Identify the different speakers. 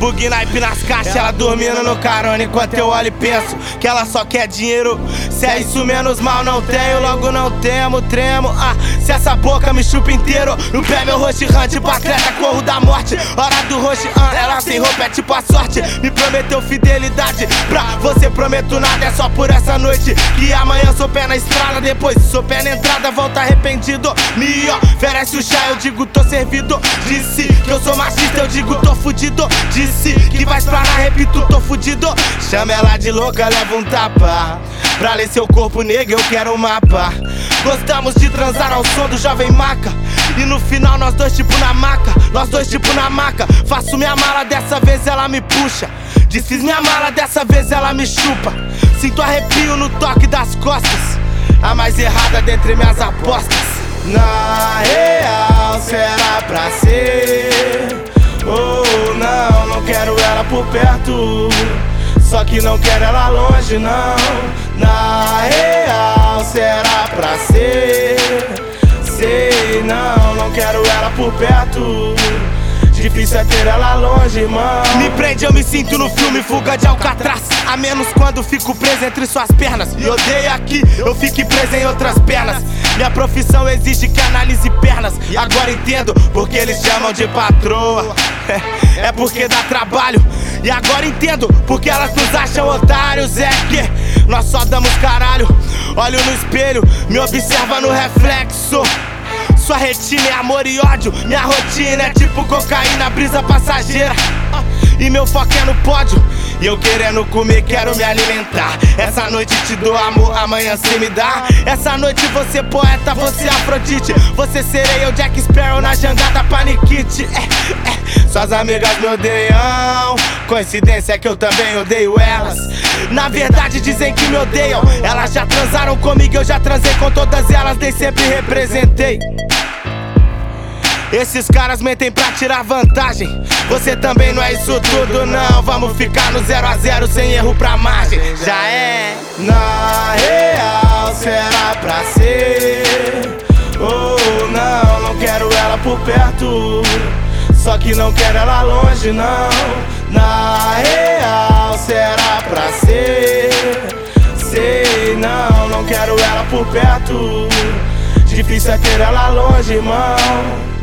Speaker 1: Mug naipe nas caixas, ela dormindo no carona. Enquanto eu olho e penso que ela só quer dinheiro. Se é isso menos mal não tenho, logo não temo, tremo. Se essa boca me chupa inteiro. No pé meu roxo errante, bacleta, corro da morte. Hora do roxo, ela sem roupa é tipo a sorte. Me prometeu fidelidade, pra você prometo nada. É só por essa noite, que amanhã sou pé na estrada. Depois sou pé na entrada, volta arrependido. Me oferece o chá, eu digo tô servido. Disse que eu sou machista, eu digo tô fudido. Disse que vai explanar, repito, tô fudido. Chama ela de louca, leva um tapa. Pra ler seu corpo, nega, eu quero um mapa. Gostamos de transar ao som do Jovem Maca. E no final nós dois tipo na maca. Nós dois tipo na maca. Faço minha mala, dessa vez ela me puxa. Desfiz minha mala, dessa vez ela me chupa. Sinto arrepio no toque das costas. A mais errada dentre minhas apostas. Na real, será pra ser? Oh, não, não quero ela por perto. Só que não quero ela longe, não. Na real, será pra ser? Sei, não quero ela por perto. Difícil é ter ela longe, irmão. Me prende, eu me sinto no filme Fuga de Alcatraz. A menos quando fico preso entre suas pernas. E odeio aqui, eu fique preso em outras pernas. Minha profissão exige que analise pernas. E agora entendo porque eles chamam de patroa. É porque dá trabalho. E agora entendo porque elas nos acham otários. É que nós só damos caralho. Olho no espelho, me observa no reflexo. Sua retina é amor e ódio. Minha rotina é tipo cocaína, brisa passageira. E meu foco é no pódio. E eu querendo comer, quero me alimentar. Essa noite te dou amor, amanhã cê me dá. Essa noite você poeta, você Afrodite. Você sereia, eu Jack Sparrow na jangada paniquite. Suas amigas me odeiam. Coincidência é que eu também odeio elas. Na verdade dizem que me odeiam. Elas já transaram comigo, eu já transei com todas elas. Nem sempre representei. Esses caras mentem pra tirar vantagem. Você também não é isso tudo, não. Vamos ficar no 0 a 0 sem erro pra margem. Já é. Na real, será pra ser? Oh, não quero ela por perto. Só que não quero ela longe, não. Na real, será pra ser? Sei, não quero ela por perto. Difícil é ter ela longe, irmão.